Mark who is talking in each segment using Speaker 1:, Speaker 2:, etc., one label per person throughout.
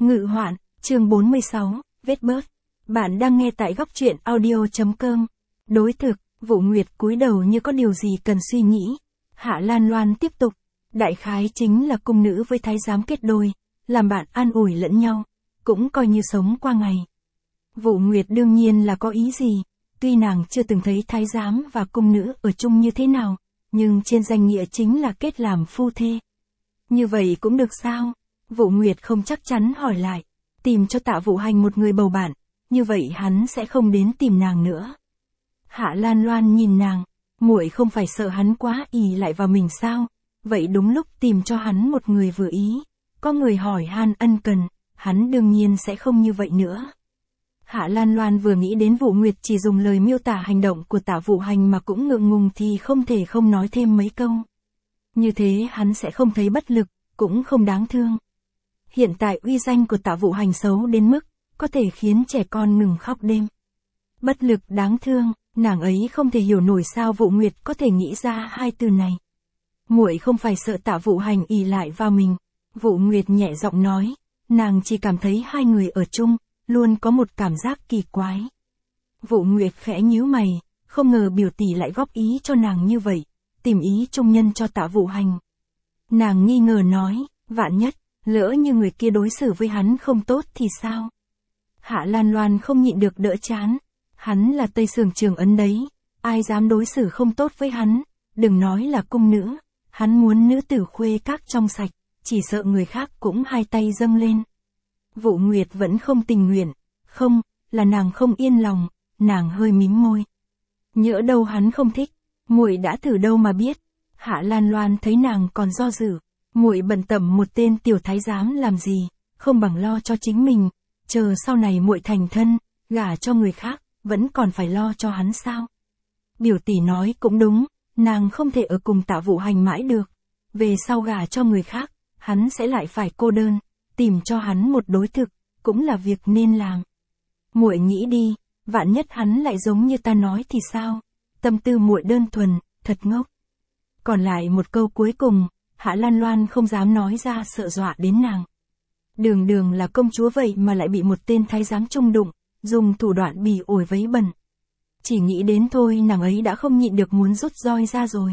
Speaker 1: Ngự hoạn, chương 46, vết bớt. Bạn đang nghe tại góc truyện audio.com. Đối thực, Vũ Nguyệt cúi đầu như có điều gì cần suy nghĩ. Hạ Lan Loan tiếp tục. Đại khái chính là cung nữ với thái giám kết đôi, làm bạn an ủi lẫn nhau, cũng coi như sống qua ngày. Vũ Nguyệt đương nhiên là có ý gì, tuy nàng chưa từng thấy thái giám và cung nữ ở chung như thế nào, nhưng trên danh nghĩa chính là kết làm phu thê. Như vậy cũng được sao? Vũ Nguyệt không chắc chắn hỏi lại, tìm cho Tạ Vũ Hành một người bầu bạn, như vậy hắn sẽ không đến tìm nàng nữa. Hạ Lan Loan nhìn nàng, muội không phải sợ hắn quá ỷ lại vào mình sao? Vậy đúng lúc tìm cho hắn một người vừa ý, có người hỏi han ân cần, hắn đương nhiên sẽ không như vậy nữa. Hạ Lan Loan vừa nghĩ đến Vũ Nguyệt chỉ dùng lời miêu tả hành động của Tạ Vũ Hành mà cũng ngượng ngùng thì không thể không nói thêm mấy câu. Như thế hắn sẽ không thấy bất lực, cũng không đáng thương. Hiện tại uy danh của Tạ Vũ Hành xấu đến mức, có thể khiến trẻ con ngừng khóc đêm. Bất lực đáng thương, nàng ấy không thể hiểu nổi sao Vũ Nguyệt có thể nghĩ ra hai từ này. Muội không phải sợ Tạ Vũ Hành ỷ lại vào mình. Vũ Nguyệt nhẹ giọng nói, nàng chỉ cảm thấy hai người ở chung, luôn có một cảm giác kỳ quái. Vũ Nguyệt khẽ nhíu mày, không ngờ biểu tỷ lại góp ý cho nàng như vậy, tìm ý chung nhân cho Tạ Vũ Hành. Nàng nghi ngờ nói, vạn nhất, lỡ như người kia đối xử với hắn không tốt thì sao? Hạ Lan Loan không nhịn được đỡ chán, hắn là Tây Sưởng Trường Ấn đấy, ai dám đối xử không tốt với hắn, đừng nói là cung nữ, hắn muốn nữ tử khuê các trong sạch, chỉ sợ người khác cũng hai tay dâng lên. Vũ Nguyệt vẫn không tình nguyện, không, là nàng không yên lòng, nàng hơi mím môi. Nhỡ đâu hắn không thích, muội đã thử đâu mà biết. Hạ Lan Loan thấy nàng còn do dự, muội bận tâm một tên tiểu thái giám làm gì, không bằng lo cho chính mình, chờ sau này muội thành thân, gả cho người khác, vẫn còn phải lo cho hắn sao? Biểu tỷ nói cũng đúng, nàng không thể ở cùng Tạ Vũ Hành mãi được, về sau gả cho người khác, hắn sẽ lại phải cô đơn, tìm cho hắn một đối thực, cũng là việc nên làm. Muội nghĩ đi, vạn nhất hắn lại giống như ta nói thì sao? Tâm tư muội đơn thuần, thật ngốc. Còn lại một câu cuối cùng, Hạ Lan Loan không dám nói ra sợ dọa đến nàng. Đường đường là công chúa vậy mà lại bị một tên thái giám chung đụng, dùng thủ đoạn bỉ ổi vấy bẩn. Chỉ nghĩ đến thôi nàng ấy đã không nhịn được muốn rút roi ra rồi.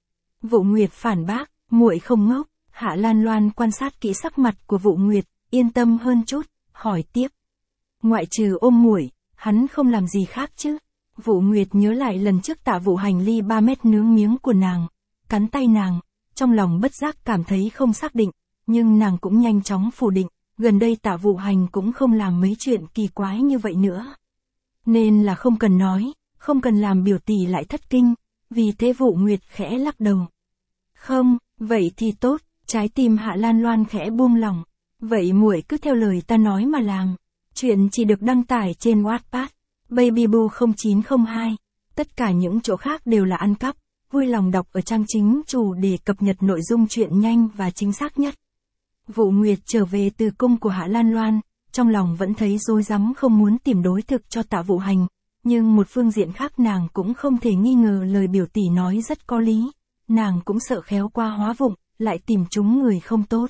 Speaker 1: Vũ Nguyệt phản bác, muội không ngốc. Hạ Lan Loan quan sát kỹ sắc mặt của Vũ Nguyệt, yên tâm hơn chút, hỏi tiếp. Ngoại trừ ôm muội, hắn không làm gì khác chứ? Vũ Nguyệt nhớ lại lần trước Tạ Vũ Hành ly 3 mét nướng miếng của nàng, cắn tay nàng, trong lòng bất giác cảm thấy không xác định, nhưng nàng cũng nhanh chóng phủ định, gần đây Tạ Vũ Hành cũng không làm mấy chuyện kỳ quái như vậy nữa. Nên là không cần nói, không cần làm biểu tỷ lại thất kinh, vì thế Vũ Nguyệt khẽ lắc đầu. Không, vậy thì tốt. Trái tim Hạ Lan Loan khẽ buông lỏng. Vậy muội cứ theo lời ta nói mà làm. Chuyện chỉ được đăng tải trên Wattpad, Babyboo 0902. Tất cả những chỗ khác đều là ăn cắp. Vui lòng đọc ở trang chính chủ để cập nhật nội dung chuyện nhanh và chính xác nhất. Vũ Nguyệt trở về từ cung của Hạ Lan Loan, trong lòng vẫn thấy rối rắm không muốn tìm đối thực cho Tạ Vũ Hành. Nhưng một phương diện khác nàng cũng không thể nghi ngờ lời biểu tỷ nói rất có lý. Nàng cũng sợ khéo qua hóa vụng, lại tìm chúng người không tốt.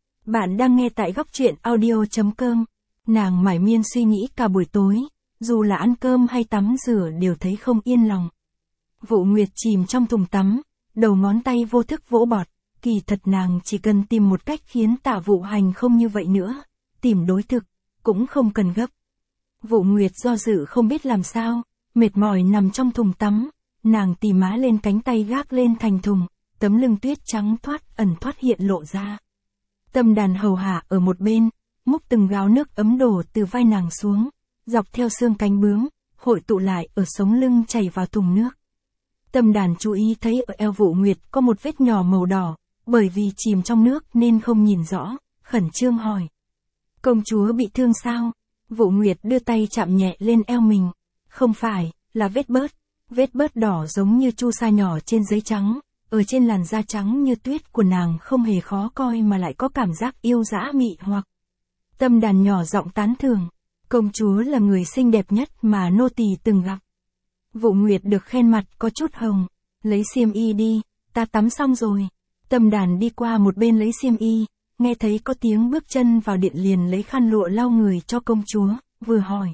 Speaker 1: Bạn đang nghe tại góc truyện audio.com. Nàng mải miên suy nghĩ cả buổi tối, dù là ăn cơm hay tắm rửa đều thấy không yên lòng. Vũ Nguyệt chìm trong thùng tắm, đầu ngón tay vô thức vỗ bọt, kỳ thật nàng chỉ cần tìm một cách khiến Tạ Vũ Hành không như vậy nữa, tìm đối thực, cũng không cần gấp. Vũ Nguyệt do dự không biết làm sao, mệt mỏi nằm trong thùng tắm, nàng tì má lên cánh tay gác lên thành thùng. Tấm lưng tuyết trắng ẩn thoát hiện lộ ra. Tâm Đàn hầu hạ ở một bên, múc từng gáo nước ấm đổ từ vai nàng xuống, dọc theo xương cánh bướm, hội tụ lại ở sống lưng chảy vào thùng nước. Tâm Đàn chú ý thấy ở eo Vũ Nguyệt có một vết nhỏ màu đỏ, bởi vì chìm trong nước nên không nhìn rõ, khẩn trương hỏi. Công chúa bị thương sao? Vũ Nguyệt đưa tay chạm nhẹ lên eo mình. Không phải, là vết bớt đỏ giống như chu sa nhỏ trên giấy trắng. Ở trên làn da trắng như tuyết của nàng không hề khó coi mà lại có cảm giác yêu dã mị hoặc. Tâm Đàn nhỏ giọng tán thưởng. Công chúa là người xinh đẹp nhất mà nô tỳ từng gặp. Vũ Nguyệt được khen mặt có chút hồng. Lấy xiêm y đi, ta tắm xong rồi. Tâm Đàn đi qua một bên lấy xiêm y, nghe thấy có tiếng bước chân vào điện liền lấy khăn lụa lau người cho công chúa, vừa hỏi.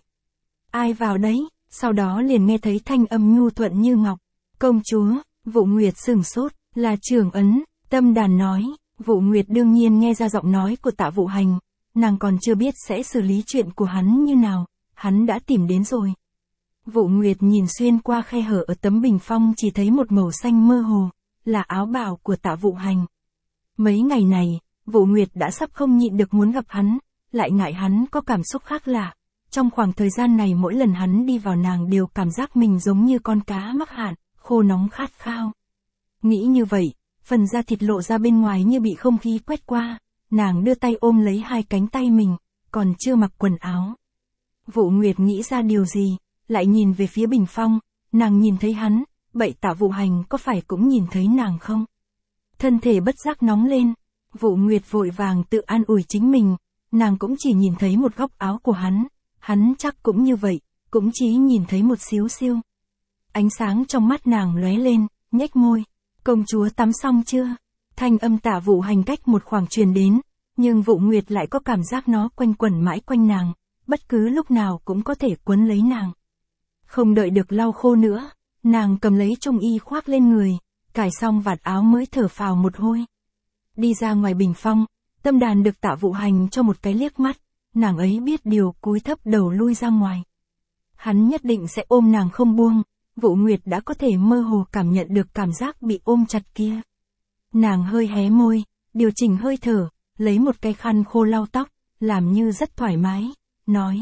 Speaker 1: Ai vào đấy? Sau đó liền nghe thấy thanh âm nhu thuận như ngọc. Công chúa. Vũ Nguyệt sửng sốt, là Trưởng Ấn. Tâm Đàn nói. Vũ Nguyệt đương nhiên nghe ra giọng nói của Tạ Vũ Hành, nàng còn chưa biết sẽ xử lý chuyện của hắn như nào, hắn đã tìm đến rồi. Vũ Nguyệt nhìn xuyên qua khe hở ở tấm bình phong chỉ thấy một màu xanh mơ hồ, là áo bào của Tạ Vũ Hành. Mấy ngày này, Vũ Nguyệt đã sắp không nhịn được muốn gặp hắn, lại ngại hắn có cảm xúc khác lạ. Trong khoảng thời gian này mỗi lần hắn đi vào nàng đều cảm giác mình giống như con cá mắc hạn, khô nóng khát khao. Nghĩ như vậy, phần da thịt lộ ra bên ngoài như bị không khí quét qua, nàng đưa tay ôm lấy hai cánh tay mình, còn chưa mặc quần áo. Vũ Nguyệt nghĩ ra điều gì, lại nhìn về phía bình phong, nàng nhìn thấy hắn, vậy Tạ Vũ Hành có phải cũng nhìn thấy nàng không? Thân thể bất giác nóng lên, Vũ Nguyệt vội vàng tự an ủi chính mình, nàng cũng chỉ nhìn thấy một góc áo của hắn chắc cũng như vậy, cũng chỉ nhìn thấy một xíu xiu. Ánh sáng trong mắt nàng lóe lên, nhếch môi, công chúa tắm xong chưa? Thanh âm Tạ Vũ Hành cách một khoảng truyền đến, nhưng Vũ Nguyệt lại có cảm giác nó quanh quẩn mãi quanh nàng, bất cứ lúc nào cũng có thể quấn lấy nàng. Không đợi được lau khô nữa, nàng cầm lấy trung y khoác lên người, cài xong vạt áo mới thở phào một hơi. Đi ra ngoài bình phong, Tâm Đàn được Tạ Vũ Hành cho một cái liếc mắt, nàng ấy biết điều cúi thấp đầu lui ra ngoài. Hắn nhất định sẽ ôm nàng không buông, Vũ Nguyệt đã có thể mơ hồ cảm nhận được cảm giác bị ôm chặt kia. Nàng hơi hé môi, điều chỉnh hơi thở, lấy một cái khăn khô lau tóc, làm như rất thoải mái, nói.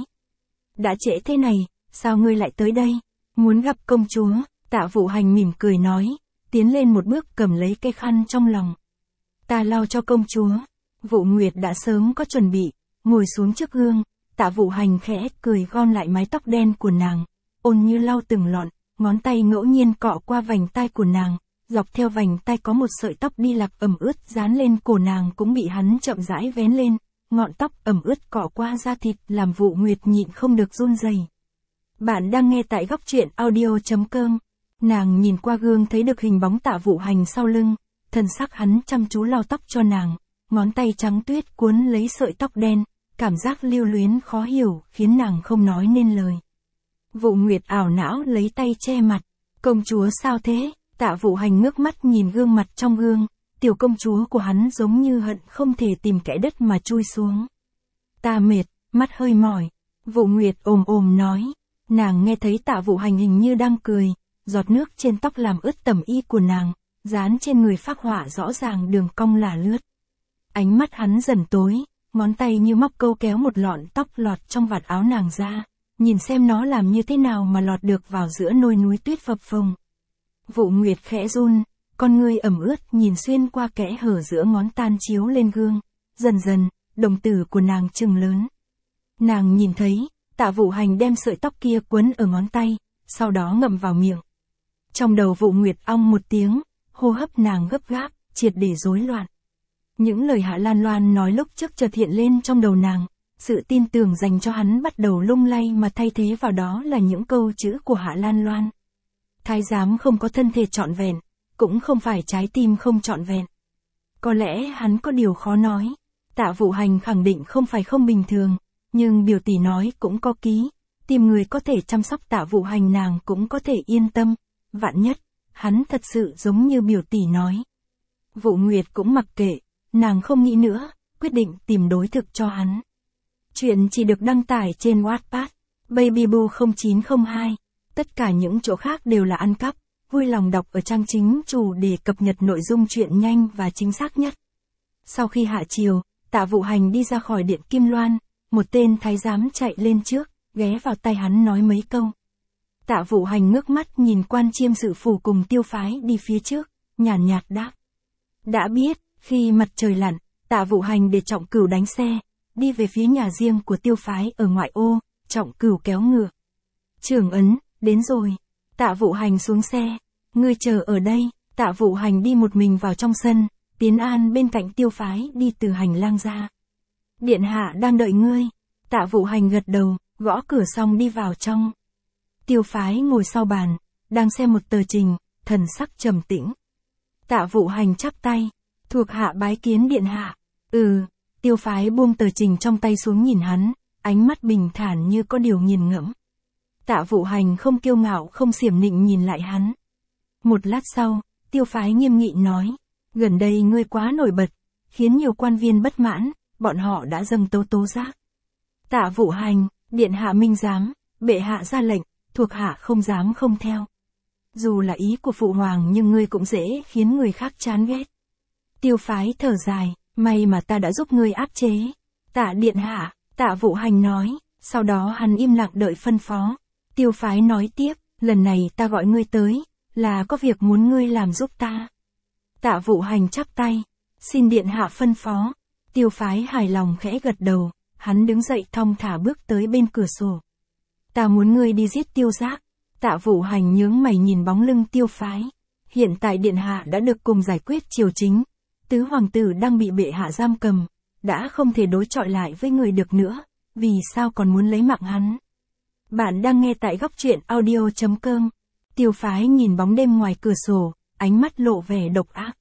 Speaker 1: Đã trễ thế này, sao ngươi lại tới đây? Muốn gặp công chúa, Tạ Vũ Hành mỉm cười nói, tiến lên một bước cầm lấy cái khăn trong lòng. Ta lau cho công chúa. Vũ Nguyệt đã sớm có chuẩn bị, ngồi xuống trước gương, Tạ Vũ Hành khẽ cười gom lại mái tóc đen của nàng, ôn như lau từng lọn, ngón tay ngẫu nhiên cọ qua vành tai của nàng, dọc theo vành tai có một sợi tóc đi lạc ẩm ướt dán lên cổ nàng cũng bị hắn chậm rãi vén lên, ngọn tóc ẩm ướt cọ qua da thịt làm Vũ Nguyệt nhịn không được run rẩy. Bạn đang nghe tại góc truyện audio.com. Nàng nhìn qua gương thấy được hình bóng Tạ Vũ Hành sau lưng, thân sắc hắn chăm chú lau tóc cho nàng, ngón tay trắng tuyết cuốn lấy sợi tóc đen, cảm giác lưu luyến khó hiểu khiến nàng không nói nên lời. Vũ Nguyệt ảo não lấy tay che mặt, công chúa sao thế? Tạ Vũ Hành ngước mắt nhìn gương mặt trong gương, tiểu công chúa của hắn giống như hận không thể tìm kẽ đất mà chui xuống. Ta mệt, mắt hơi mỏi. Vũ Nguyệt ồm nói, nàng nghe thấy Tạ Vũ Hành hình như đang cười, giọt nước trên tóc làm ướt tẩm y của nàng, dán trên người phác họa rõ ràng đường cong là lướt. Ánh mắt hắn dần tối, ngón tay như móc câu kéo một lọn tóc lọt trong vạt áo nàng ra, nhìn xem nó làm như thế nào mà lọt được vào giữa nôi núi tuyết phập phồng. Vũ Nguyệt khẽ run, con ngươi ẩm ướt nhìn xuyên qua kẽ hở giữa ngón tan chiếu lên gương, dần dần, đồng tử của nàng trừng lớn. Nàng nhìn thấy, Tạ Vũ Hành đem sợi tóc kia quấn ở ngón tay, sau đó ngậm vào miệng. Trong đầu Vũ Nguyệt ong một tiếng, hô hấp nàng gấp gáp, triệt để rối loạn. Những lời Hạ Lan Loan nói lúc trước chợt hiện lên trong đầu nàng, sự tin tưởng dành cho hắn bắt đầu lung lay mà thay thế vào đó là những câu chữ của Hạ Lan Loan. Thái giám không có thân thể trọn vẹn, cũng không phải trái tim không trọn vẹn. Có lẽ hắn có điều khó nói. Tạ Vũ Hành khẳng định không phải không bình thường, nhưng biểu tỷ nói cũng có ký, tìm người có thể chăm sóc Tạ Vũ Hành nàng cũng có thể yên tâm, vạn nhất, hắn thật sự giống như biểu tỷ nói. Vũ Nguyệt cũng mặc kệ, nàng không nghĩ nữa, quyết định tìm đối thực cho hắn. Chuyện chỉ được đăng tải trên Wattpad, Babyboo 0902, tất cả những chỗ khác đều là ăn cắp, vui lòng đọc ở trang chính chủ để cập nhật nội dung chuyện nhanh và chính xác nhất. Sau khi hạ chiều, Tạ Vũ Hành đi ra khỏi điện Kim Loan, một tên thái giám chạy lên trước, ghé vào tai hắn nói mấy câu. Tạ Vũ Hành ngước mắt nhìn quan chiêm sự phủ cùng Tiêu Phái đi phía trước, nhàn nhạt đáp. Đã biết. Khi mặt trời lặn, Tạ Vũ Hành để Trọng Cửu đánh xe, đi về phía nhà riêng của Tiêu Phái ở ngoại ô, Trọng Cửu kéo ngựa. Trưởng Ấn, đến rồi. Tạ Vũ Hành xuống xe, ngươi chờ ở đây. Tạ Vũ Hành đi một mình vào trong sân, Tiến An bên cạnh Tiêu Phái đi từ hành lang ra. Điện hạ đang đợi ngươi. Tạ Vũ Hành gật đầu, gõ cửa xong đi vào trong. Tiêu Phái ngồi sau bàn, đang xem một tờ trình, thần sắc trầm tĩnh. Tạ Vũ Hành chắp tay. Thuộc hạ bái kiến điện hạ. Tiêu Phái buông tờ trình trong tay xuống nhìn hắn, ánh mắt bình thản như có điều nghiền ngẫm. Tạ Vũ Hành không kiêu ngạo không xiểm nịnh nhìn lại hắn. Một lát sau, Tiêu Phái nghiêm nghị nói, gần đây ngươi quá nổi bật, khiến nhiều quan viên bất mãn, bọn họ đã dâng tố giác. Tạ Vũ Hành, điện hạ minh giám, bệ hạ ra lệnh, thuộc hạ không dám không theo. Dù là ý của phụ hoàng nhưng ngươi cũng dễ khiến người khác chán ghét. Tiêu Phái thở dài, may mà ta đã giúp ngươi áp chế. Tạ điện hạ, Tạ Vũ Hành nói, sau đó hắn im lặng đợi phân phó. Tiêu Phái nói tiếp, lần này ta gọi ngươi tới, là có việc muốn ngươi làm giúp ta. Tạ Vũ Hành chắp tay, xin điện hạ phân phó. Tiêu Phái hài lòng khẽ gật đầu, hắn đứng dậy thong thả bước tới bên cửa sổ. Ta muốn ngươi đi giết Tiêu Giác. Tạ Vũ Hành nhướng mày nhìn bóng lưng Tiêu Phái. Hiện tại điện hạ đã được cùng giải quyết triều chính. Tứ hoàng tử đang bị bệ hạ giam cầm, đã không thể đối chọi lại với người được nữa, vì sao còn muốn lấy mạng hắn. Bạn đang nghe tại góc truyện audio.com. Tiêu Phái nhìn bóng đêm ngoài cửa sổ, ánh mắt lộ vẻ độc ác.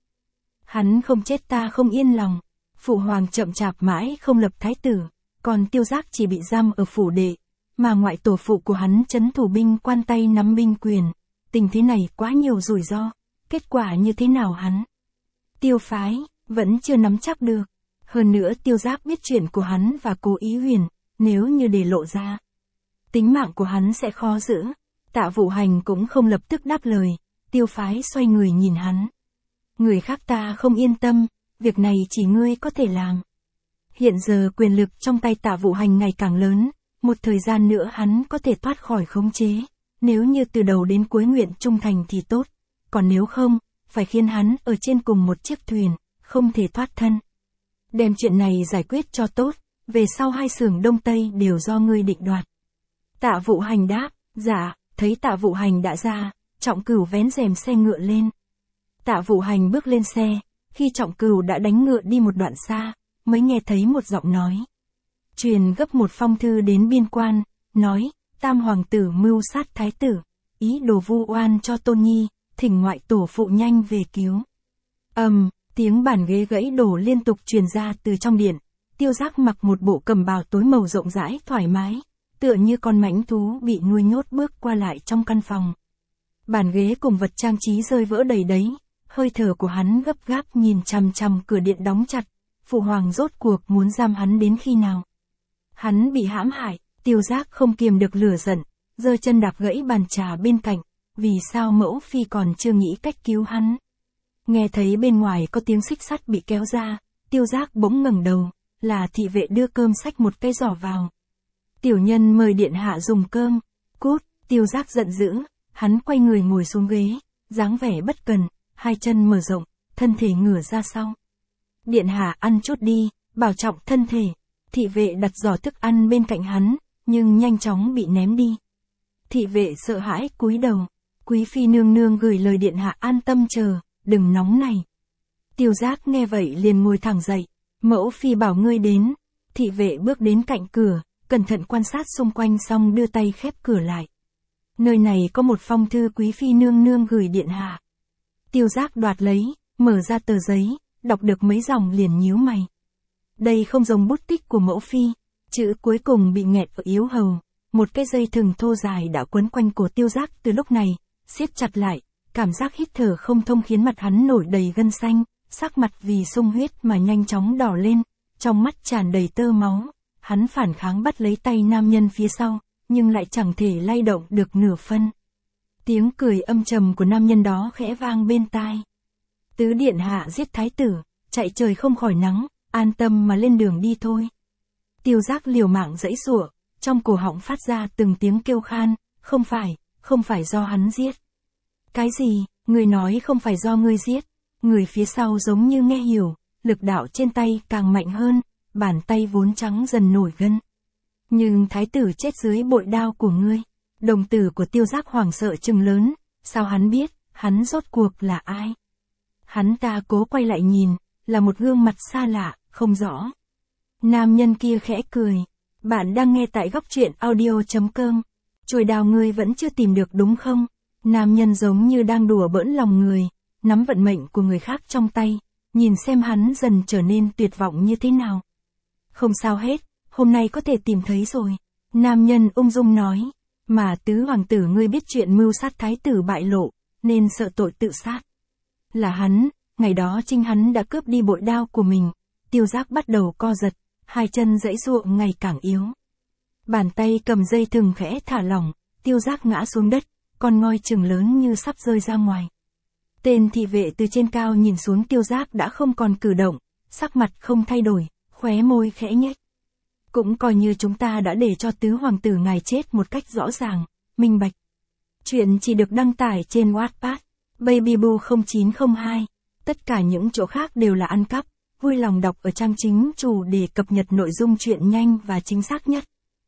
Speaker 1: Hắn không chết ta không yên lòng. Phụ hoàng chậm chạp mãi không lập thái tử, còn Tiêu Giác chỉ bị giam ở phủ đệ, mà ngoại tổ phụ của hắn trấn thủ binh quan tay nắm binh quyền. Tình thế này quá nhiều rủi ro, kết quả như thế nào hắn? Tiêu Phái, vẫn chưa nắm chắc được. Hơn nữa Tiêu Giác biết chuyện của hắn và Cố Ý Huyền, nếu như để lộ ra, tính mạng của hắn sẽ khó giữ. Tạ Vũ Hành cũng không lập tức đáp lời, Tiêu Phái xoay người nhìn hắn. Người khác ta không yên tâm, việc này chỉ ngươi có thể làm. Hiện giờ quyền lực trong tay Tạ Vũ Hành ngày càng lớn, một thời gian nữa hắn có thể thoát khỏi khống chế. Nếu như từ đầu đến cuối nguyện trung thành thì tốt, còn nếu không, phải khiến hắn ở trên cùng một chiếc thuyền, không thể thoát thân. Đem chuyện này giải quyết cho tốt, về sau hai xưởng Đông Tây đều do ngươi định đoạt. Tạ Vũ Hành đáp, dạ. Thấy Tạ Vũ Hành đã ra, Trọng Cửu vén rèm xe ngựa lên. Tạ Vũ Hành bước lên xe, khi Trọng Cửu đã đánh ngựa đi một đoạn xa, mới nghe thấy một giọng nói. Truyền gấp một phong thư đến biên quan, nói, Tam hoàng tử mưu sát thái tử, ý đồ vu oan cho Tôn Nhi, thỉnh ngoại tổ phụ nhanh về cứu. Tiếng bàn ghế gãy đổ liên tục truyền ra từ trong điện. Tiêu Giác mặc một bộ cẩm bào tối màu rộng rãi thoải mái, tựa như con mãnh thú bị nuôi nhốt bước qua lại trong căn phòng. Bàn ghế cùng vật trang trí rơi vỡ đầy đấy, hơi thở của hắn gấp gáp nhìn chằm chằm cửa điện đóng chặt, phụ hoàng rốt cuộc muốn giam hắn đến khi nào. Hắn bị hãm hại, Tiêu Giác không kiềm được lửa giận, giơ chân đạp gãy bàn trà bên cạnh, vì sao mẫu phi còn chưa nghĩ cách cứu hắn. Nghe thấy bên ngoài có tiếng xích sắt bị kéo ra, Tiêu Giác bỗng ngẩng đầu, là thị vệ đưa cơm xách một cái giỏ vào. Tiểu nhân mời điện hạ dùng cơm. Cút, Tiêu Giác giận dữ, hắn quay người ngồi xuống ghế, dáng vẻ bất cần, hai chân mở rộng, thân thể ngửa ra sau. Điện hạ ăn chút đi, bảo trọng thân thể. Thị vệ đặt giỏ thức ăn bên cạnh hắn, nhưng nhanh chóng bị ném đi. Thị vệ sợ hãi cúi đầu, quý phi nương nương gửi lời điện hạ an tâm chờ, đừng nóng này. Tiêu Giác nghe vậy liền ngồi thẳng dậy, mẫu phi bảo ngươi đến. Thị vệ bước đến cạnh cửa, cẩn thận quan sát xung quanh xong đưa tay khép cửa lại. Nơi này có một phong thư quý phi nương nương gửi điện hạ. Tiêu Giác đoạt lấy, mở ra tờ giấy, đọc được mấy dòng liền nhíu mày. Đây không giống bút tích của mẫu phi, chữ cuối cùng bị nghẹt ở yếu hầu, một cái dây thừng thô dài đã quấn quanh cổ Tiêu Giác từ lúc này, siết chặt lại, cảm giác hít thở không thông khiến mặt hắn nổi đầy gân xanh, sắc mặt vì sung huyết mà nhanh chóng đỏ lên, trong mắt tràn đầy tơ máu. Hắn phản kháng bắt lấy tay nam nhân phía sau, nhưng lại chẳng thể lay động được nửa phân. Tiếng cười âm trầm của nam nhân đó khẽ vang bên tai. Tứ điện hạ giết thái tử, chạy trời không khỏi nắng, an tâm mà lên đường đi thôi. Tiêu Giác liều mạng giãy giụa, trong cổ họng phát ra từng tiếng kêu khan, không phải do hắn giết. Cái gì, người nói không phải do ngươi giết? Người phía sau giống như nghe hiểu, lực đạo trên tay càng mạnh hơn, bàn tay vốn trắng dần nổi gân. Nhưng thái tử chết dưới bội đao của ngươi. Đồng tử của Tiêu Giác hoảng sợ trừng lớn, sao hắn biết, hắn rốt cuộc là ai? Hắn ta cố quay lại nhìn, là một gương mặt xa lạ, không rõ. Nam nhân kia khẽ cười. Bạn đang nghe tại góc truyện audio.com. Chùi đào ngươi vẫn chưa tìm được đúng không? Nam nhân giống như đang đùa bỡn lòng người, nắm vận mệnh của người khác trong tay, nhìn xem hắn dần trở nên tuyệt vọng như thế nào. Không sao hết, hôm nay có thể tìm thấy rồi. Nam nhân ung dung nói. Mà tứ hoàng tử ngươi biết chuyện mưu sát thái tử bại lộ, nên sợ tội tự sát. Là hắn, ngày đó chính hắn đã cướp đi bội đao của mình. Tiêu Giác bắt đầu co giật, hai chân giãy giụa ngày càng yếu. Bàn tay cầm dây thừng khẽ thả lỏng, Tiêu Giác ngã xuống đất, con ngoi chừng lớn như sắp rơi ra ngoài. Tên thị vệ từ trên cao nhìn xuống Tiêu Giác đã không còn cử động, sắc mặt không thay đổi, khóe môi khẽ nhếch. Cũng coi như chúng ta đã để cho tứ hoàng tử ngài chết một cách rõ ràng, minh bạch. Chuyện chỉ được đăng tải trên Wattpad, Babyboo 0902. Tất cả những chỗ khác đều là ăn cắp, vui lòng đọc ở trang chính chủ để cập nhật nội dung chuyện nhanh và chính xác nhất.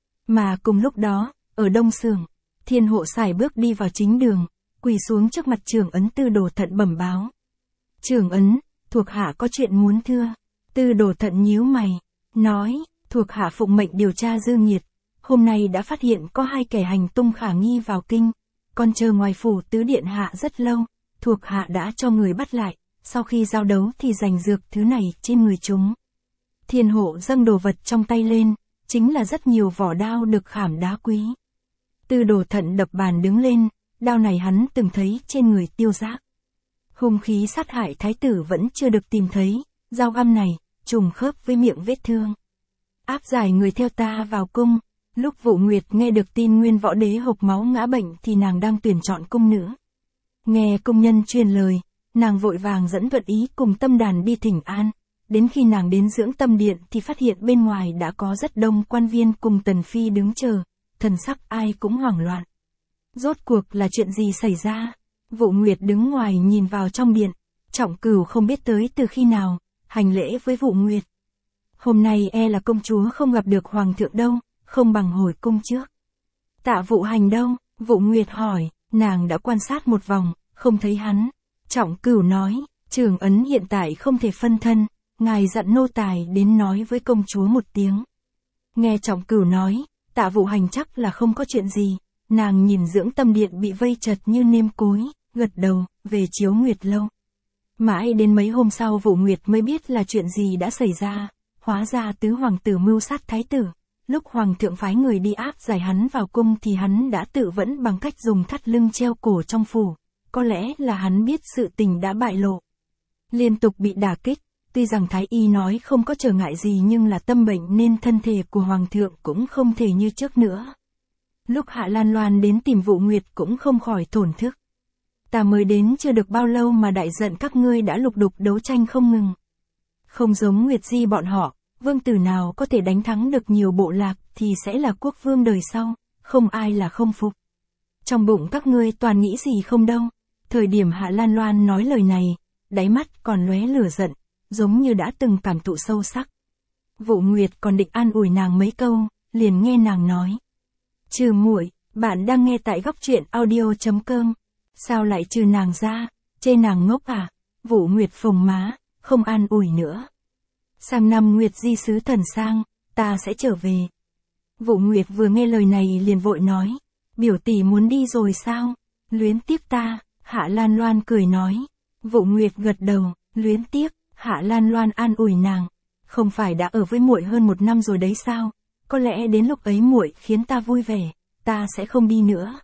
Speaker 1: Mà cùng lúc đó, ở Đông Xưởng, Thiên Hộ sải bước đi vào chính đường, quỳ xuống trước mặt Trưởng ấn Tư Đồ Thận bẩm báo. Trưởng ấn, thuộc hạ có chuyện muốn thưa. Tư Đồ Thận nhíu mày, nói, thuộc hạ phụng mệnh điều tra dư nghiệt, hôm nay đã phát hiện có 2 kẻ hành tung khả nghi vào kinh, còn chờ ngoài phủ tứ điện hạ rất lâu, thuộc hạ đã cho người bắt lại, sau khi giao đấu thì giành dược thứ này trên người chúng. Thiên Hộ dâng đồ vật trong tay lên, chính là rất nhiều vỏ đao được khảm đá quý. Tư Đồ Thận đập bàn đứng lên, đao này hắn từng thấy trên người Tiêu Giác. Hung khí sát hại thái tử vẫn chưa được tìm thấy, dao găm này, trùng khớp với miệng vết thương. Áp giải người theo ta vào cung, lúc Vũ Nguyệt nghe được tin Nguyên Võ Đế hộc máu ngã bệnh thì nàng đang tuyển chọn cung nữ. Nghe cung nhân truyền lời, nàng vội vàng dẫn Thuận Ý cùng Tâm Đàn đi thỉnh an, đến khi nàng đến Dưỡng Tâm Điện thì phát hiện bên ngoài đã có rất đông quan viên cùng Tần Phi đứng chờ, thần sắc ai cũng hoảng loạn. Rốt cuộc là chuyện gì xảy ra? Vũ Nguyệt đứng ngoài nhìn vào trong điện, Trọng Cửu không biết tới từ khi nào, hành lễ với Vũ Nguyệt. Hôm nay e là công chúa không gặp được hoàng thượng đâu, không bằng hồi cung trước. Tạ Vũ Hành đâu? Vũ Nguyệt hỏi, nàng đã quan sát một vòng, không thấy hắn. Trọng Cửu nói, Trưởng ấn hiện tại không thể phân thân, ngài dặn nô tài đến nói với công chúa một tiếng. Nghe Trọng Cửu nói, Tạ Vũ Hành chắc là không có chuyện gì, nàng nhìn Dưỡng Tâm Điện bị vây chật như nêm cối, gật đầu, về Chiếu Nguyệt lâu. Mãi đến mấy hôm sau Vũ Nguyệt mới biết là chuyện gì đã xảy ra, hóa ra tứ hoàng tử mưu sát thái tử. Lúc hoàng thượng phái người đi áp giải hắn vào cung thì hắn đã tự vẫn bằng cách dùng thắt lưng treo cổ trong phủ, có lẽ là hắn biết sự tình đã bại lộ. Liên tục bị đả kích, tuy rằng thái y nói không có trở ngại gì nhưng là tâm bệnh nên thân thể của hoàng thượng cũng không thể như trước nữa. Lúc Hạ Lan Loan đến tìm Vũ Nguyệt cũng không khỏi thổn thức. Ta mới đến chưa được bao lâu mà đại giận các ngươi đã lục đục đấu tranh không ngừng. Không giống Nguyệt Di bọn họ, vương tử nào có thể đánh thắng được nhiều bộ lạc thì sẽ là quốc vương đời sau, không ai là không phục. Trong bụng các ngươi toàn nghĩ gì không đâu. Thời điểm Hạ Lan Loan nói lời này, đáy mắt còn lóe lửa giận, giống như đã từng cảm thụ sâu sắc. Vũ Nguyệt còn định an ủi nàng mấy câu, liền nghe nàng nói. Trừ muội, bạn đang nghe tại góc truyện audio.com. Sao lại trừ nàng ra, chê nàng ngốc à? Vũ Nguyệt phồng má, không an ủi nữa. Sang năm Nguyệt Di sứ thần sang, ta sẽ trở về. Vũ Nguyệt vừa nghe lời này liền vội nói. Biểu tỷ muốn đi rồi sao? Luyến tiếc ta, Hạ Lan Loan cười nói. Vũ Nguyệt gật đầu, luyến tiếc, Hạ Lan Loan an ủi nàng. Không phải đã ở với muội hơn 1 năm rồi đấy sao? Có lẽ đến lúc ấy muội khiến ta vui vẻ, ta sẽ không đi nữa.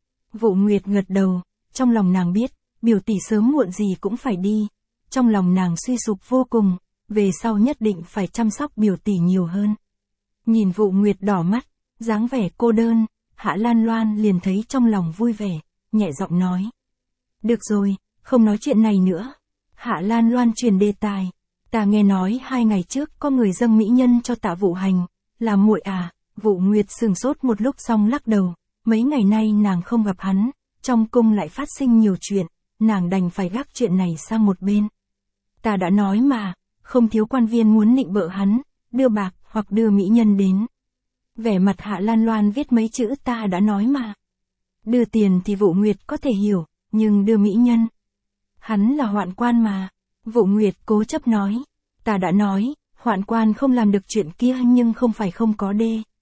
Speaker 1: Vũ Nguyệt gật đầu, trong lòng nàng biết, biểu tỷ sớm muộn gì cũng phải đi. Trong lòng nàng suy sụp vô cùng, về sau nhất định phải chăm sóc biểu tỷ nhiều hơn. Nhìn Vũ Nguyệt đỏ mắt, dáng vẻ cô đơn, Hạ Lan Loan liền thấy trong lòng vui vẻ, nhẹ giọng nói. Được rồi, không nói chuyện này nữa. Hạ Lan Loan truyền đề tài. Ta nghe nói 2 ngày trước có người dâng mỹ nhân cho Tạ Vũ Hành, là muội à? Vũ Nguyệt sừng sốt một lúc xong lắc đầu. Mấy ngày nay nàng không gặp hắn, trong cung lại phát sinh nhiều chuyện, nàng đành phải gác chuyện này sang một bên. Ta đã nói mà, không thiếu quan viên muốn nịnh bợ hắn, đưa bạc hoặc đưa mỹ nhân đến. Vẻ mặt Hạ Lan Loan viết mấy chữ ta đã nói mà. Đưa tiền thì Vũ Nguyệt có thể hiểu, nhưng đưa mỹ nhân. Hắn là hoạn quan mà. Vũ Nguyệt cố chấp nói. Ta đã nói, hoạn quan không làm được chuyện kia nhưng không phải không có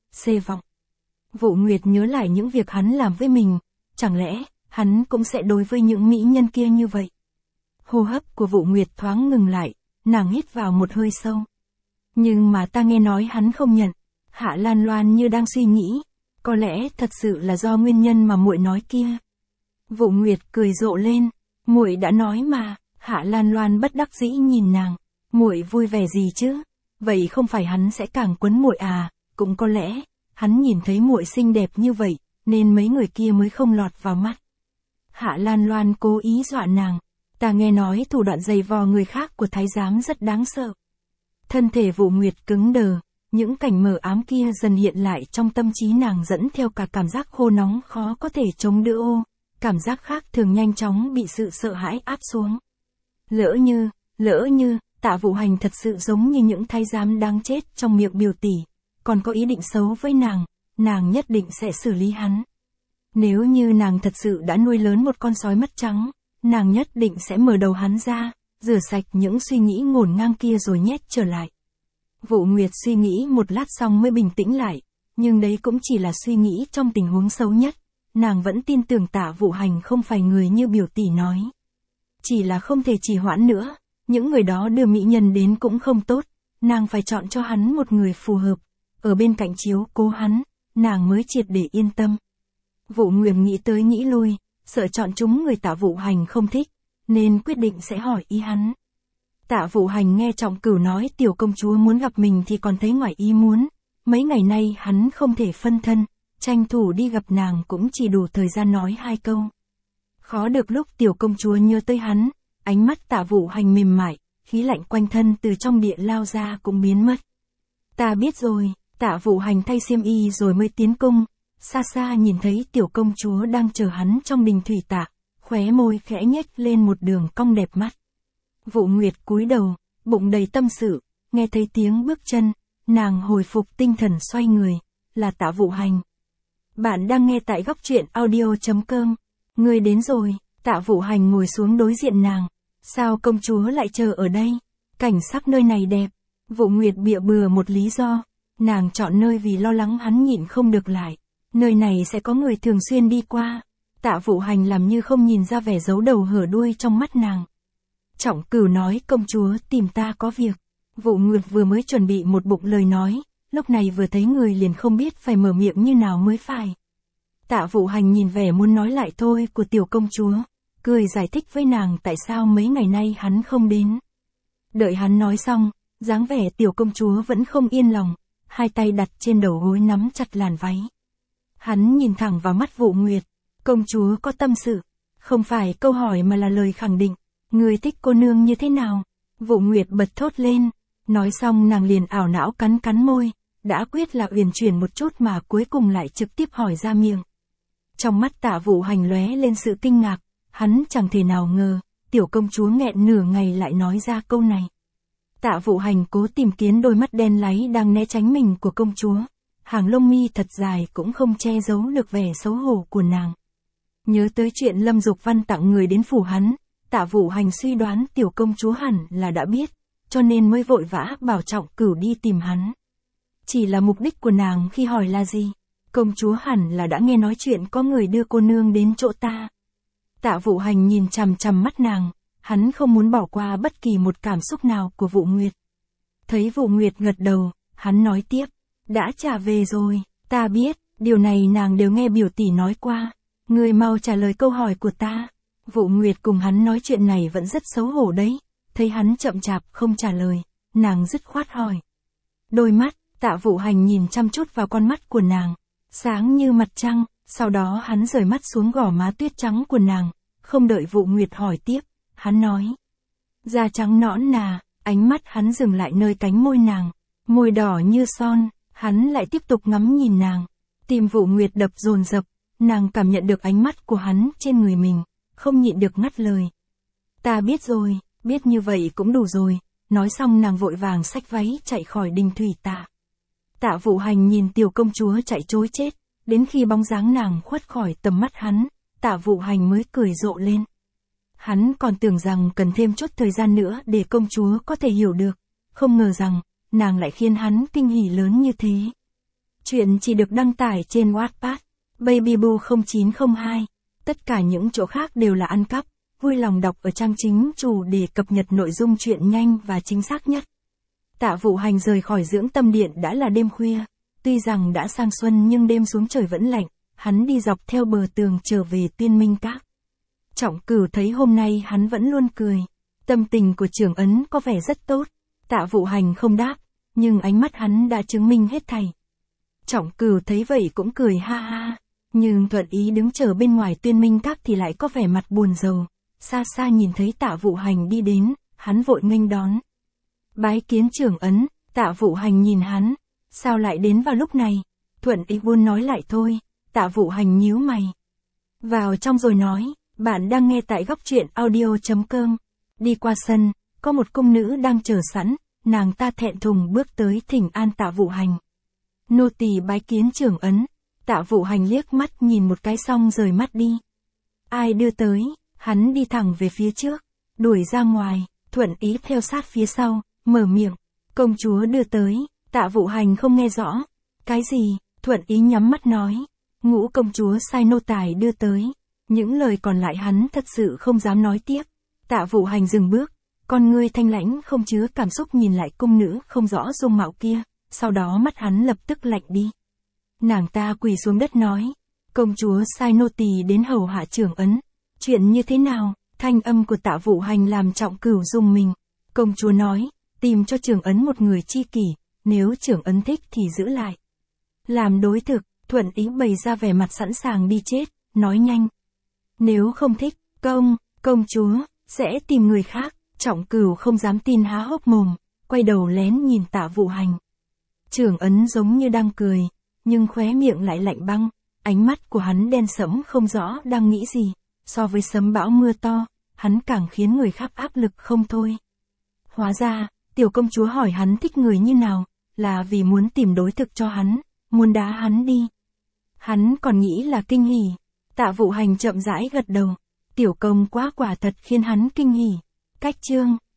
Speaker 1: c vọng. Vũ Nguyệt nhớ lại những việc hắn làm với mình, chẳng lẽ, hắn cũng sẽ đối với những mỹ nhân kia như vậy. Hô hấp của Vũ Nguyệt thoáng ngừng lại, nàng hít vào một hơi sâu. Nhưng mà ta nghe nói hắn không nhận. Hạ Lan Loan như đang suy nghĩ, có lẽ thật sự là do nguyên nhân mà muội nói kia. Vũ Nguyệt cười rộ lên, muội đã nói mà. Hạ Lan Loan bất đắc dĩ nhìn nàng, muội vui vẻ gì chứ? Vậy không phải hắn sẽ càng quấn muội à? Cũng có lẽ, hắn nhìn thấy muội xinh đẹp như vậy, nên mấy người kia mới không lọt vào mắt. Hạ Lan Loan cố ý dọa nàng, ta nghe nói thủ đoạn giày vò người khác của thái giám rất đáng sợ. Thân thể Vũ Nguyệt cứng đờ, những cảnh mờ ám kia dần hiện lại trong tâm trí nàng, dẫn theo cả cảm giác khô nóng khó có thể chống đỡ cảm giác khác thường nhanh chóng bị sự sợ hãi áp xuống. Lỡ như, Tạ Vũ Hành thật sự giống như những thái giám đáng chết trong miệng biểu tỷ, còn có ý định xấu với nàng nhất định sẽ xử lý hắn. Nếu như nàng thật sự đã nuôi lớn một con sói mất trắng, nàng nhất định sẽ mở đầu hắn ra, rửa sạch những suy nghĩ ngổn ngang kia rồi nhét trở lại. Vũ Nguyệt suy nghĩ một lát xong mới bình tĩnh lại, nhưng đấy cũng chỉ là suy nghĩ trong tình huống xấu nhất, nàng vẫn tin tưởng Tạ Vũ Hành không phải người như biểu tỷ nói. Chỉ là không thể trì hoãn nữa, những người đó đưa mỹ nhân đến cũng không tốt, nàng phải chọn cho hắn một người phù hợp, ở bên cạnh chiếu cố hắn, nàng mới triệt để yên tâm. Vũ Nguyệt nghĩ tới nghĩ lui, sợ chọn chúng người Tạ Vũ Hành không thích, nên quyết định sẽ hỏi ý hắn. Tạ Vũ Hành nghe Trọng Cửu nói tiểu công chúa muốn gặp mình thì còn thấy ngoài ý muốn, mấy ngày nay hắn không thể phân thân, tranh thủ đi gặp nàng cũng chỉ đủ thời gian nói 2 câu. Khó được lúc tiểu công chúa nhớ tới hắn, ánh mắt Tạ Vũ Hành mềm mại, khí lạnh quanh thân từ trong địa lao ra cũng biến mất. Ta biết rồi, Tạ Vũ Hành thay xiêm y rồi mới tiến cung, xa xa nhìn thấy tiểu công chúa đang chờ hắn trong đình thủy tạ, khóe môi khẽ nhếch lên một đường cong đẹp mắt. Vũ Nguyệt cúi đầu, bụng đầy tâm sự, nghe thấy tiếng bước chân, nàng hồi phục tinh thần xoay người, là Tạ Vũ Hành. Bạn đang nghe tại góc truyện audio.com. Ngươi đến rồi. Tạ Vũ Hành ngồi xuống đối diện nàng. Sao công chúa lại chờ ở đây? Cảnh sắc nơi này đẹp. Vũ Nguyệt bịa bừa một lý do. Nàng chọn nơi vì lo lắng hắn nhịn không được lại. Nơi này sẽ có người thường xuyên đi qua. Tạ Vũ Hành làm như không nhìn ra vẻ giấu đầu hở đuôi trong mắt nàng. Trọng Cửu nói công chúa tìm ta có việc. Vũ Nguyệt vừa mới chuẩn bị một bụng lời nói, lúc này vừa thấy người liền không biết phải mở miệng như nào mới phải. Tạ Vũ Hành nhìn vẻ muốn nói lại thôi của tiểu công chúa, cười giải thích với nàng tại sao mấy ngày nay hắn không đến. Đợi hắn nói xong, dáng vẻ tiểu công chúa vẫn không yên lòng, hai tay đặt trên đầu gối nắm chặt làn váy. Hắn nhìn thẳng vào mắt Vũ Nguyệt, công chúa có tâm sự, không phải câu hỏi mà là lời khẳng định, người thích cô nương như thế nào? Vũ Nguyệt bật thốt lên, nói xong nàng liền ảo não cắn môi, đã quyết là uyển chuyển một chút mà cuối cùng lại trực tiếp hỏi ra miệng. Trong mắt Tạ Vũ Hành lóe lên sự kinh ngạc, hắn chẳng thể nào ngờ, tiểu công chúa nghẹn nửa ngày lại nói ra câu này. Tạ Vũ Hành cố tìm kiếm đôi mắt đen láy đang né tránh mình của công chúa, hàng lông mi thật dài cũng không che giấu được vẻ xấu hổ của nàng. Nhớ tới chuyện Lâm Dục Văn tặng người đến phủ hắn, Tạ Vũ Hành suy đoán tiểu công chúa hẳn là đã biết, cho nên mới vội vã bảo Trọng Cửu đi tìm hắn. Chỉ là mục đích của nàng khi hỏi là gì? Công chúa hẳn là đã nghe nói chuyện có người đưa cô nương đến chỗ ta. Tạ Vũ Hành nhìn chằm chằm mắt nàng, hắn không muốn bỏ qua bất kỳ một cảm xúc nào của Vũ Nguyệt. Thấy Vũ Nguyệt gật đầu, hắn nói tiếp, đã trả về rồi, ta biết, điều này nàng đều nghe biểu tỷ nói qua, ngươi mau trả lời câu hỏi của ta. Vũ Nguyệt cùng hắn nói chuyện này vẫn rất xấu hổ đấy, thấy hắn chậm chạp không trả lời, nàng dứt khoát hỏi. Đôi mắt, Tạ Vũ Hành nhìn chăm chút vào con mắt của nàng, sáng như mặt trăng, sau đó hắn rời mắt xuống gò má tuyết trắng của nàng, không đợi Vũ Nguyệt hỏi tiếp, hắn nói. Da trắng nõn nà, ánh mắt hắn dừng lại nơi cánh môi nàng, môi đỏ như son, hắn lại tiếp tục ngắm nhìn nàng, tim Vũ Nguyệt đập dồn dập, nàng cảm nhận được ánh mắt của hắn trên người mình, không nhịn được ngắt lời. Ta biết rồi, biết như vậy cũng đủ rồi, nói xong nàng vội vàng xách váy chạy khỏi đình thủy tạ. Tạ Vũ Hành nhìn tiểu công chúa chạy trối chết, đến khi bóng dáng nàng khuất khỏi tầm mắt hắn, Tạ Vũ Hành mới cười rộ lên. Hắn còn tưởng rằng cần thêm chút thời gian nữa để công chúa có thể hiểu được, không ngờ rằng, nàng lại khiến hắn kinh hỉ lớn như thế. Chuyện chỉ được đăng tải trên Wattpad, Babyboo 0902, tất cả những chỗ khác đều là ăn cắp, vui lòng đọc ở trang chính chủ để cập nhật nội dung chuyện nhanh và chính xác nhất. Tạ Vũ Hành rời khỏi dưỡng tâm điện đã là đêm khuya. Tuy rằng đã sang xuân nhưng đêm xuống trời vẫn lạnh, hắn đi dọc theo bờ tường trở về Tuyên Minh Các. Trọng Cửu thấy hôm nay hắn vẫn luôn cười. Tâm tình của Trưởng Ấn có vẻ rất tốt. Tạ Vũ Hành không đáp, nhưng ánh mắt hắn đã chứng minh hết thảy. Trọng Cửu thấy vậy cũng cười ha ha. Nhưng Thuận Ý đứng chờ bên ngoài Tuyên Minh Các thì lại có vẻ mặt buồn rầu. Xa xa nhìn thấy Tạ Vũ Hành đi đến, hắn vội nghênh đón. Bái kiến Trưởng Ấn. Tạ Vũ Hành nhìn hắn. Sao lại đến vào lúc này? Thuận Ý buôn nói lại thôi. Tạ Vũ Hành nhíu mày. Vào trong rồi nói, bạn đang nghe tại góc truyện audio.com. Đi qua sân, có một cung nữ đang chờ sẵn, nàng ta thẹn thùng bước tới thỉnh an Tạ Vũ Hành. Nô tỳ bái kiến Trưởng Ấn. Tạ Vũ Hành liếc mắt nhìn một cái xong rời mắt đi. Ai đưa tới? Hắn đi thẳng về phía trước, đuổi ra ngoài. Thuận Ý theo sát phía sau, mở miệng. Công chúa đưa tới. Tạ Vũ Hành không nghe rõ. Cái gì? Thuận Ý nhắm mắt nói. Ngũ công chúa sai nô tài đưa tới. Những lời còn lại hắn thật sự không dám nói tiếp. Tạ Vũ Hành dừng bước, con ngươi thanh lãnh không chứa cảm xúc nhìn lại cung nữ không rõ dung mạo kia, sau đó mắt hắn lập tức lạnh đi. Nàng ta quỳ xuống đất nói, công chúa sai nô tỳ đến hầu hạ Trưởng Ấn. Chuyện như thế nào? Thanh âm của Tạ Vũ Hành làm Trọng Cửu rùng mình. Công chúa nói, tìm cho Trưởng Ấn một người tri kỷ, nếu Trưởng Ấn thích thì giữ lại. Làm đối thực. Thuận Ý bày ra vẻ mặt sẵn sàng đi chết, nói nhanh. Nếu không thích, công chúa, sẽ tìm người khác. Trọng Cửu không dám tin há hốc mồm, quay đầu lén nhìn Tạ Vũ Hành. Trưởng Ấn giống như đang cười, nhưng khóe miệng lại lạnh băng, ánh mắt của hắn đen sẫm không rõ đang nghĩ gì, so với sấm bão mưa to, hắn càng khiến người khác áp lực không thôi. Hóa ra, tiểu công chúa hỏi hắn thích người như nào, là vì muốn tìm đối thực cho hắn, muốn đá hắn đi. Hắn còn nghĩ là kinh hỉ. Tạ Vũ Hành chậm rãi gật đầu. Tiểu công quả thật khiến hắn kinh hỉ. Cách chương